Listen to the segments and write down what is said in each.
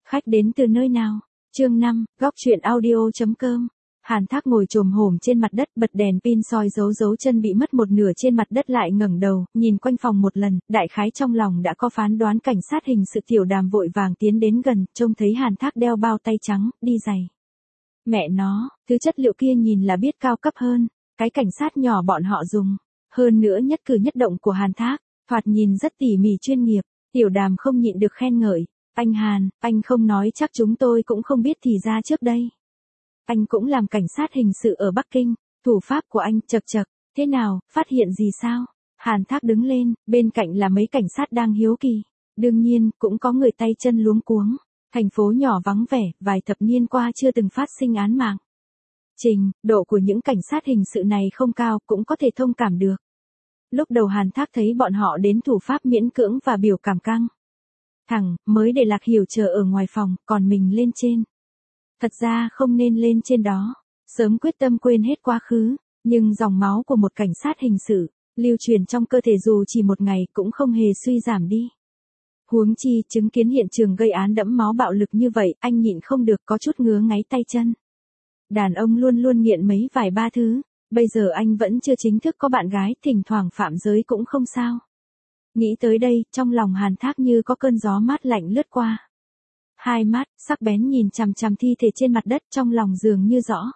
Khách đến từ nơi nào? Chương 5, góc truyện audio.com. Hàn Thác ngồi chồm hổm trên mặt đất, bật đèn pin soi dấu chân bị mất một nửa trên mặt đất, lại ngẩng đầu, nhìn quanh phòng một lần, đại khái trong lòng đã có phán đoán. Cảnh sát hình sự Tiểu Đàm vội vàng tiến đến gần, trông thấy Hàn Thác đeo bao tay trắng, đi giày. Mẹ nó, thứ chất liệu kia nhìn là biết cao cấp hơn cái cảnh sát nhỏ bọn họ dùng. Hơn nữa nhất cử nhất động của Hàn Thác, thoạt nhìn rất tỉ mỉ chuyên nghiệp. Tiểu Đàm không nhịn được khen ngợi. Anh Hàn, anh không nói chắc chúng tôi cũng không biết thì ra trước đây. Anh cũng làm cảnh sát hình sự ở Bắc Kinh, thủ pháp của anh chật, thế nào, phát hiện gì sao? Hàn Thác đứng lên, bên cạnh là mấy cảnh sát đang hiếu kỳ. Đương nhiên, cũng có người tay chân luống cuống. Thành phố nhỏ vắng vẻ, vài thập niên qua chưa từng phát sinh án mạng. Trình độ của những cảnh sát hình sự này không cao, cũng có thể thông cảm được. Lúc đầu Hàn Thác thấy bọn họ đến thủ pháp miễn cưỡng và biểu cảm căng thẳng, mới để Lạc Hiểu chờ ở ngoài phòng, còn mình lên trên. Thật ra không nên lên trên đó, sớm quyết tâm quên hết quá khứ, nhưng dòng máu của một cảnh sát hình sự, lưu truyền trong cơ thể dù chỉ một ngày cũng không hề suy giảm đi. Huống chi, chứng kiến hiện trường gây án đẫm máu bạo lực như vậy, anh nhịn không được có chút ngứa ngáy tay chân. Đàn ông luôn luôn nghiện mấy vài ba thứ, bây giờ anh vẫn chưa chính thức có bạn gái, thỉnh thoảng phạm giới cũng không sao. Nghĩ tới đây, trong lòng Hàn Thác như có cơn gió mát lạnh lướt qua. Hai mắt, sắc bén nhìn chằm chằm thi thể trên mặt đất, trong lòng dường như rõ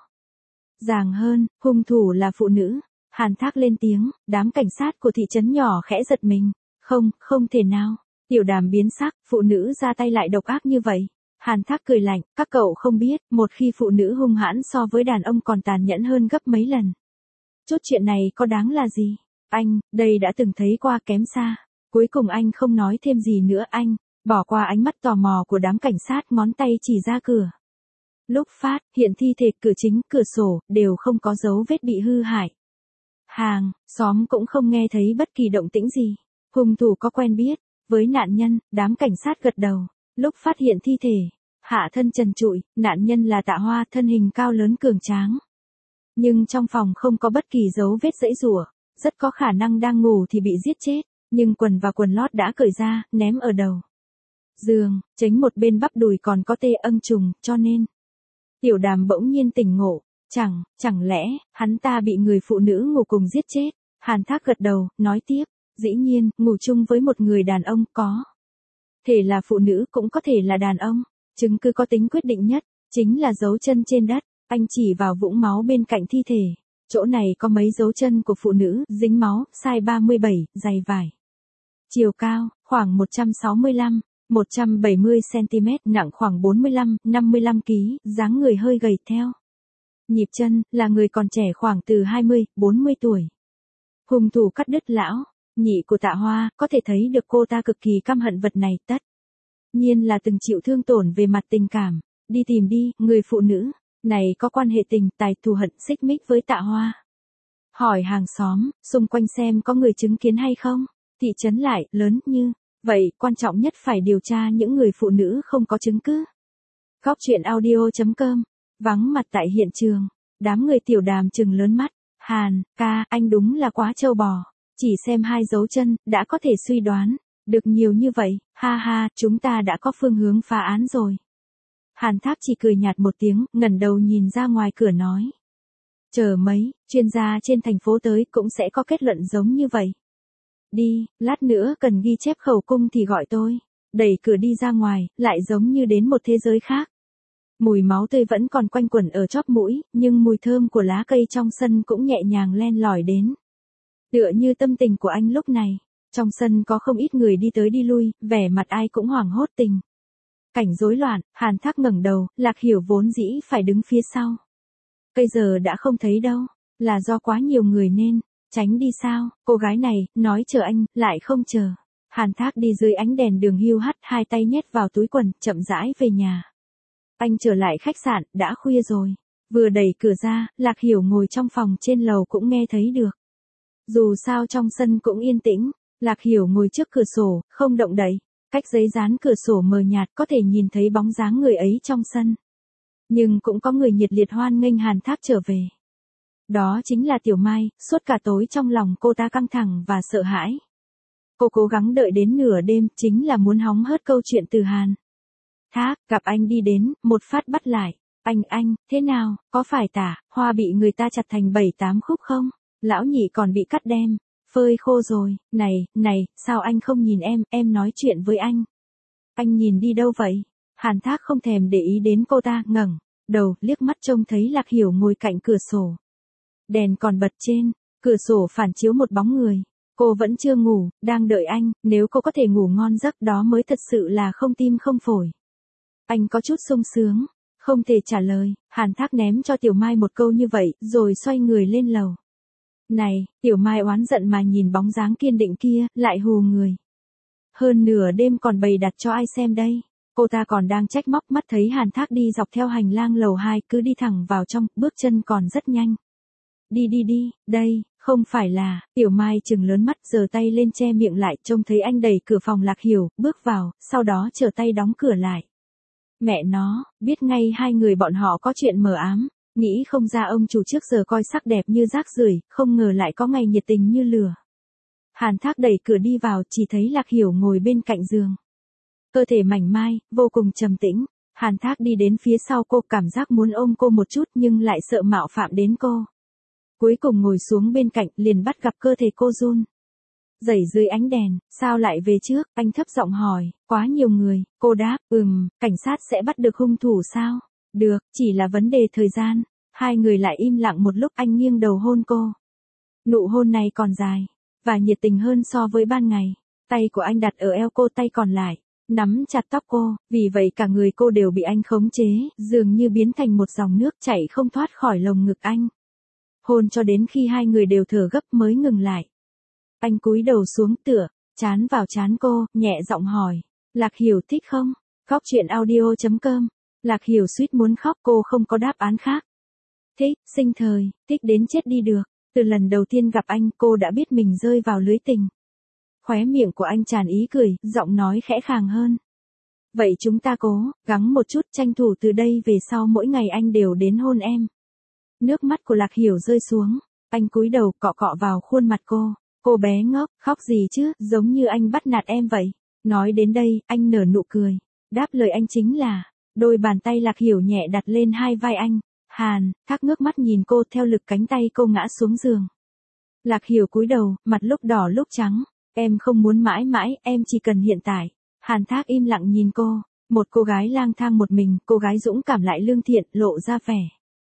ràng hơn, hung thủ là phụ nữ. Hàn Thác lên tiếng, đám cảnh sát của thị trấn nhỏ khẽ giật mình. Không thể nào. Tiểu Đàm biến sắc, phụ nữ ra tay lại độc ác như vậy. Hàn Thác cười lạnh, các cậu không biết, một khi phụ nữ hung hãn so với đàn ông còn tàn nhẫn hơn gấp mấy lần. Chút chuyện này có đáng là gì? Anh, đây đã từng thấy qua kém xa. Cuối cùng anh không nói thêm gì nữa, anh bỏ qua ánh mắt tò mò của đám cảnh sát, ngón tay chỉ ra cửa. Lúc phát hiện thi thể, cửa chính, cửa sổ, đều không có dấu vết bị hư hại. Hàng xóm cũng không nghe thấy bất kỳ động tĩnh gì. Hung thủ có quen biết với nạn nhân? Đám cảnh sát gật đầu. Lúc phát hiện thi thể, hạ thân trần trụi, nạn nhân là Tạ Hoa, thân hình cao lớn cường tráng. Nhưng trong phòng không có bất kỳ dấu vết giãy giụa, rất có khả năng đang ngủ thì bị giết chết, nhưng quần và quần lót đã cởi ra, ném ở đầu giường, tránh một bên bắp đùi còn có tê âng trùng, cho nên. Tiểu Đàm bỗng nhiên tỉnh ngộ, chẳng lẽ, hắn ta bị người phụ nữ ngủ cùng giết chết? Hàn Thác gật đầu, nói tiếp, dĩ nhiên, ngủ chung với một người đàn ông, có thể là phụ nữ cũng có thể là đàn ông. Chứng cứ có tính quyết định nhất, chính là dấu chân trên đất. Anh chỉ vào vũng máu bên cạnh thi thể. Chỗ này có mấy dấu chân của phụ nữ, dính máu, size 37, giày vải. Chiều cao, khoảng 165, 170 cm, nặng khoảng 45, 55 kg, dáng người hơi gầy theo. Nhịp chân, là người còn trẻ khoảng từ 20, 40 tuổi. Hung thủ cắt đứt lão nhị của Tạ Hoa, có thể thấy được cô ta cực kỳ căm hận vật này, tất nhiên là từng chịu thương tổn về mặt tình cảm. Đi tìm đi, người phụ nữ này có quan hệ tình tài thù hận xích mích với Tạ Hoa. Hỏi hàng xóm, xung quanh xem có người chứng kiến hay không. Thị trấn lại, lớn như vậy, quan trọng nhất phải điều tra những người phụ nữ không có chứng cứ. Góc truyện audio.com. Vắng mặt tại hiện trường. Đám người Tiểu Đàm trừng lớn mắt. Hàn ca, anh đúng là quá trâu bò. Chỉ xem hai dấu chân, đã có thể suy đoán được nhiều như vậy. Ha ha, chúng ta đã có phương hướng phá án rồi. Hàn Thác chỉ cười nhạt một tiếng, ngẩng đầu nhìn ra ngoài cửa nói. Chờ mấy chuyên gia trên thành phố tới cũng sẽ có kết luận giống như vậy. Đi, lát nữa cần ghi chép khẩu cung thì gọi tôi. Đẩy cửa đi ra ngoài, lại giống như đến một thế giới khác. Mùi máu tươi vẫn còn quanh quẩn ở chóp mũi, nhưng mùi thơm của lá cây trong sân cũng nhẹ nhàng len lỏi đến. Tựa như tâm tình của anh lúc này. Trong sân có không ít người đi tới đi lui, vẻ mặt ai cũng hoảng hốt tình cảnh rối loạn. Hàn Thác ngẩng đầu, Lạc Hiểu vốn dĩ phải đứng phía sau. Bây giờ đã không thấy đâu, là do quá nhiều người nên tránh đi sao? Cô gái này nói chờ anh, lại không chờ. Hàn Thác đi dưới ánh đèn đường hiu hắt, hai tay nhét vào túi quần, chậm rãi về nhà. Anh trở lại khách sạn, đã khuya rồi. Vừa đẩy cửa ra, Lạc Hiểu ngồi trong phòng trên lầu cũng nghe thấy được. Dù sao trong sân cũng yên tĩnh, Lạc Hiểu ngồi trước cửa sổ, không động đậy. Cách giấy dán cửa sổ mờ nhạt có thể nhìn thấy bóng dáng người ấy trong sân. Nhưng cũng có người nhiệt liệt hoan nghênh Hàn Thác trở về. Đó chính là Tiểu Mai, suốt cả tối trong lòng cô ta căng thẳng và sợ hãi. Cô cố gắng đợi đến nửa đêm, chính là muốn hóng hớt câu chuyện từ Hàn Thác, gặp anh đi đến, một phát bắt lại. Anh, thế nào, có phải tả, hoa bị người ta chặt thành 7-8 khúc không? Lão nhị còn bị cắt đem, phơi khô rồi, này, sao anh không nhìn em nói chuyện với anh. Anh nhìn đi đâu vậy? Hàn Thác không thèm để ý đến cô ta, ngẩng đầu, liếc mắt trông thấy Lạc Hiểu ngồi cạnh cửa sổ. Đèn còn bật trên, cửa sổ phản chiếu một bóng người. Cô vẫn chưa ngủ, đang đợi anh, nếu cô có thể ngủ ngon giấc đó mới thật sự là không tim không phổi. Anh có chút sung sướng, không thể trả lời, Hàn Thác ném cho Tiểu Mai một câu như vậy, rồi xoay người lên lầu. Này, Tiểu Mai oán giận mà nhìn bóng dáng kiên định kia, lại hù người. Hơn nửa đêm còn bày đặt cho ai xem đây? Cô ta còn đang trách móc, mắt thấy Hàn Thác đi dọc theo hành lang lầu 2 cứ đi thẳng vào trong, bước chân còn rất nhanh. Đi, đây, không phải là, Tiểu Mai trừng lớn mắt giơ tay lên che miệng lại, trông thấy anh đẩy cửa phòng Lạc Hiểu, bước vào, sau đó trở tay đóng cửa lại. Mẹ nó, biết ngay hai người bọn họ có chuyện mờ ám, nghĩ không ra ông chủ trước giờ coi sắc đẹp như rác rưởi, không ngờ lại có ngày nhiệt tình như lửa. Hàn Thác đẩy cửa đi vào, chỉ thấy Lạc Hiểu ngồi bên cạnh giường. Cơ thể mảnh mai, vô cùng trầm tĩnh. Hàn Thác đi đến phía sau cô, cảm giác muốn ôm cô một chút nhưng lại sợ mạo phạm đến cô. Cuối cùng ngồi xuống bên cạnh, liền bắt gặp cơ thể cô run rẩy dưới ánh đèn. Sao lại về trước? Anh thấp giọng hỏi. Quá nhiều người. Cô đáp, cảnh sát sẽ bắt được hung thủ sao? Được, chỉ là vấn đề thời gian. Hai người lại im lặng một lúc, anh nghiêng đầu hôn cô. Nụ hôn này còn dài và nhiệt tình hơn so với ban ngày. Tay của anh đặt ở eo cô, tay còn lại nắm chặt tóc cô, vì vậy cả người cô đều bị anh khống chế, dường như biến thành một dòng nước chảy không thoát khỏi lồng ngực anh. Hôn cho đến khi hai người đều thở gấp mới ngừng lại. Anh cúi đầu xuống tựa trán vào trán cô, nhẹ giọng hỏi, Lạc Hiểu thích không? Góc chuyện audio.com. Lạc Hiểu suýt muốn khóc, cô không có đáp án khác. Thích, sinh thời, thích đến chết đi được. Từ lần đầu tiên gặp anh, cô đã biết mình rơi vào lưới tình. Khóe miệng của anh tràn ý cười, giọng nói khẽ khàng hơn. Vậy chúng ta cố gắng một chút, tranh thủ từ đây về sau mỗi ngày anh đều đến hôn em. Nước mắt của Lạc Hiểu rơi xuống, anh cúi đầu cọ cọ vào khuôn mặt cô. Cô bé ngốc, khóc gì chứ, giống như anh bắt nạt em vậy. Nói đến đây, anh nở nụ cười. Đáp lời anh chính là, đôi bàn tay Lạc Hiểu nhẹ đặt lên hai vai anh. Hàn Thác ngước mắt nhìn cô, theo lực cánh tay cô ngã xuống giường. Lạc Hiểu cúi đầu, mặt lúc đỏ lúc trắng. Em không muốn mãi mãi, em chỉ cần hiện tại. Hàn Thác im lặng nhìn cô. Một cô gái lang thang một mình, cô gái dũng cảm lại lương thiện, lộ ra vẻ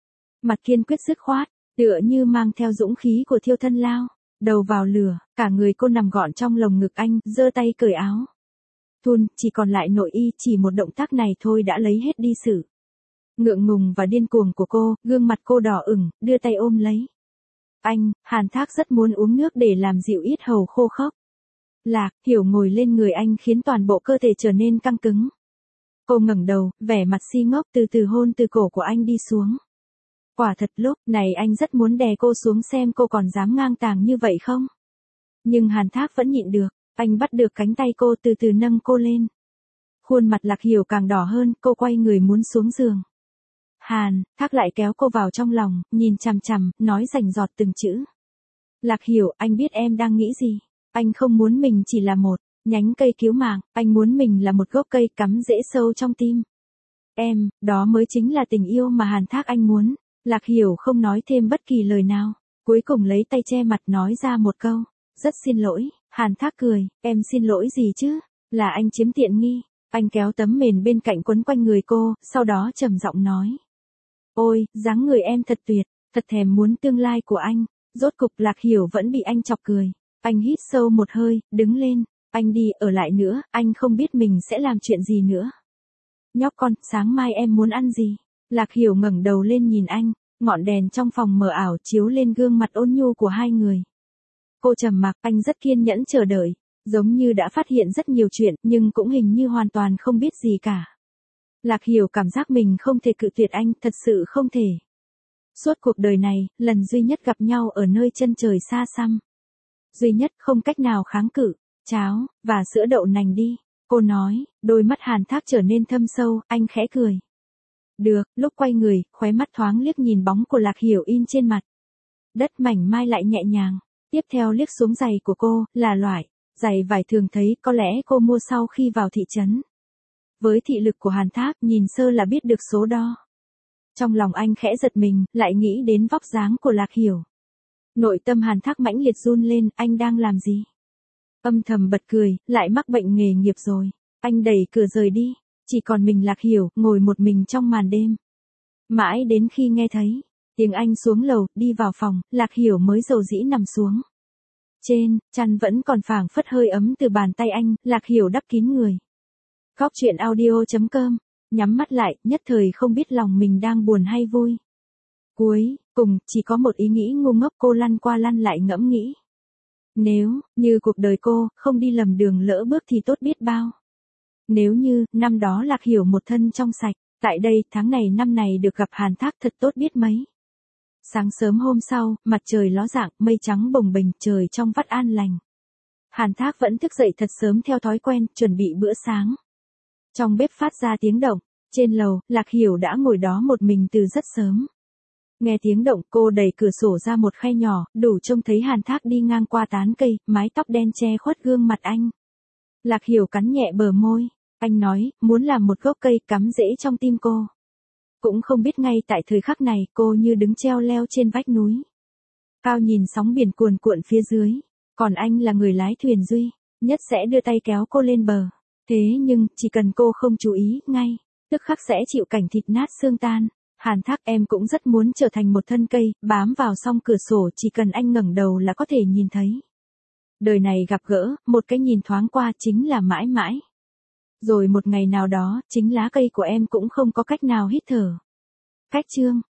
mặt kiên quyết dứt khoát, tựa như mang theo dũng khí của thiêu thân lao. Đầu vào lửa, cả người cô nằm gọn trong lồng ngực anh, giơ tay cởi áo. Thun, chỉ còn lại nội y, chỉ một động tác này thôi đã lấy hết đi sự ngượng ngùng và điên cuồng của cô, gương mặt cô đỏ ửng, đưa tay ôm lấy. Hàn Thác rất muốn uống nước để làm dịu yết hầu khô khốc. Lạc Hiểu ngồi lên người anh khiến toàn bộ cơ thể trở nên căng cứng. Cô ngẩng đầu, vẻ mặt si ngốc, từ từ hôn từ cổ của anh đi xuống. Quả thật lúc này anh rất muốn đè cô xuống xem cô còn dám ngang tàng như vậy không. Nhưng Hàn Thác vẫn nhịn được, anh bắt được cánh tay cô, từ từ nâng cô lên. Khuôn mặt Lạc Hiểu càng đỏ hơn, cô quay người muốn xuống giường. Hàn Thác lại kéo cô vào trong lòng, nhìn chằm chằm, nói rành rọt từng chữ. Lạc Hiểu, anh biết em đang nghĩ gì. Anh không muốn mình chỉ là một nhánh cây cứu mạng, anh muốn mình là một gốc cây cắm rễ sâu trong tim em, đó mới chính là tình yêu mà Hàn Thác anh muốn. Lạc Hiểu không nói thêm bất kỳ lời nào, cuối cùng lấy tay che mặt nói ra một câu, rất xin lỗi. Hàn Thác cười, em xin lỗi gì chứ, là anh chiếm tiện nghi. Anh kéo tấm mền bên cạnh quấn quanh người cô, sau đó trầm giọng nói. Ôi, dáng người em thật tuyệt, thật thèm muốn tương lai của anh. Rốt cục Lạc Hiểu vẫn bị anh chọc cười. Anh hít sâu một hơi, đứng lên. Anh đi, ở lại nữa, anh không biết mình sẽ làm chuyện gì nữa. Nhóc con, sáng mai em muốn ăn gì? Lạc Hiểu ngẩng đầu lên nhìn anh, ngọn đèn trong phòng mờ ảo chiếu lên gương mặt ôn nhu của hai người. Cô trầm mặc, anh rất kiên nhẫn chờ đợi, giống như đã phát hiện rất nhiều chuyện, nhưng cũng hình như hoàn toàn không biết gì cả. Lạc Hiểu cảm giác mình không thể cự tuyệt anh, thật sự không thể. Suốt cuộc đời này, lần duy nhất gặp nhau ở nơi chân trời xa xăm. Duy nhất không cách nào kháng cự, cháo, và sữa đậu nành đi. Cô nói, đôi mắt Hàn Thác trở nên thâm sâu, anh khẽ cười. Được, lúc quay người, khóe mắt thoáng liếc nhìn bóng của Lạc Hiểu in trên mặt đất mảnh mai lại nhẹ nhàng. Tiếp theo liếc xuống giày của cô, là loại giày vải thường thấy, có lẽ cô mua sau khi vào thị trấn. Với thị lực của Hàn Thác, nhìn sơ là biết được số đo. Trong lòng anh khẽ giật mình, lại nghĩ đến vóc dáng của Lạc Hiểu. Nội tâm Hàn Thác mãnh liệt run lên, anh đang làm gì? Âm thầm bật cười, lại mắc bệnh nghề nghiệp rồi. Anh đẩy cửa rời đi, chỉ còn mình Lạc Hiểu, ngồi một mình trong màn đêm. Mãi đến khi nghe thấy tiếng anh xuống lầu, đi vào phòng, Lạc Hiểu mới dầu dĩ nằm xuống. Trên chăn vẫn còn phảng phất hơi ấm từ bàn tay anh, Lạc Hiểu đắp kín người. Góc truyện audio.com, nhắm mắt lại, nhất thời không biết lòng mình đang buồn hay vui. Cuối cùng, chỉ có một ý nghĩ ngu ngốc cô lăn qua lăn lại ngẫm nghĩ. Nếu như cuộc đời cô không đi lầm đường lỡ bước thì tốt biết bao. Nếu như năm đó Lạc Hiểu một thân trong sạch, tại đây tháng này năm này được gặp Hàn Thác thật tốt biết mấy. Sáng sớm hôm sau, mặt trời ló dạng, mây trắng bồng bềnh, trời trong vắt an lành. Hàn Thác vẫn thức dậy thật sớm theo thói quen, chuẩn bị bữa sáng. Trong bếp phát ra tiếng động, trên lầu, Lạc Hiểu đã ngồi đó một mình từ rất sớm. Nghe tiếng động, cô đẩy cửa sổ ra một khe nhỏ, đủ trông thấy Hàn Thác đi ngang qua tán cây, mái tóc đen che khuất gương mặt anh. Lạc Hiểu cắn nhẹ bờ môi, anh nói, muốn làm một gốc cây cắm rễ trong tim cô. Cũng không biết ngay tại thời khắc này, cô như đứng treo leo trên vách núi. Cao nhìn sóng biển cuồn cuộn phía dưới, còn anh là người lái thuyền duy nhất sẽ đưa tay kéo cô lên bờ. Thế nhưng, chỉ cần cô không chú ý, ngay tức khắc sẽ chịu cảnh thịt nát xương tan. Hàn Thác, em cũng rất muốn trở thành một thân cây, bám vào song cửa sổ, chỉ cần anh ngẩng đầu là có thể nhìn thấy. Đời này gặp gỡ, một cái nhìn thoáng qua chính là mãi mãi. Rồi một ngày nào đó, chính lá cây của em cũng không có cách nào hít thở. Cách chương